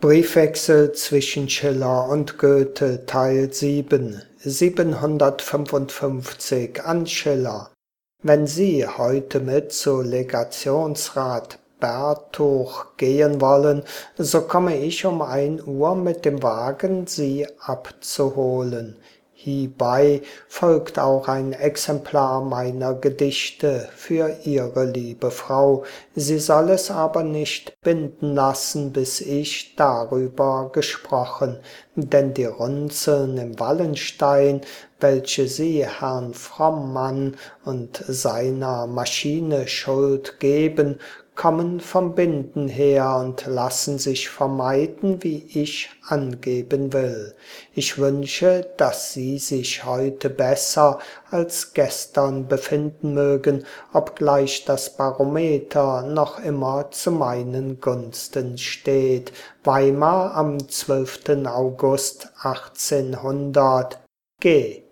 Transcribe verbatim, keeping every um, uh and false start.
Briefwechsel zwischen Schiller und Goethe Teil sieben, siebenhundertfünfundfünfzig an Schiller. Wenn Sie heute mit zu Legationsrat Bertuch gehen wollen, so komme ich um ein Uhr mit dem Wagen, Sie abzuholen. Hiebei folgt auch ein Exemplar meiner Gedichte für Ihre liebe Frau. Sie soll es aber nicht binden lassen, bis ich darüber gesprochen, denn die Runzeln im Wallenstein, welche Sie Herrn Frommmann und seiner Maschine Schuld geben, kommen vom Binden her und lassen sich vermeiden, wie ich angeben will. Ich wünsche, dass Sie sich heute besser als gestern befinden mögen, obgleich das Barometer noch immer zu meinen Gunsten steht. Weimar am zwölften August achtzehnhundert. G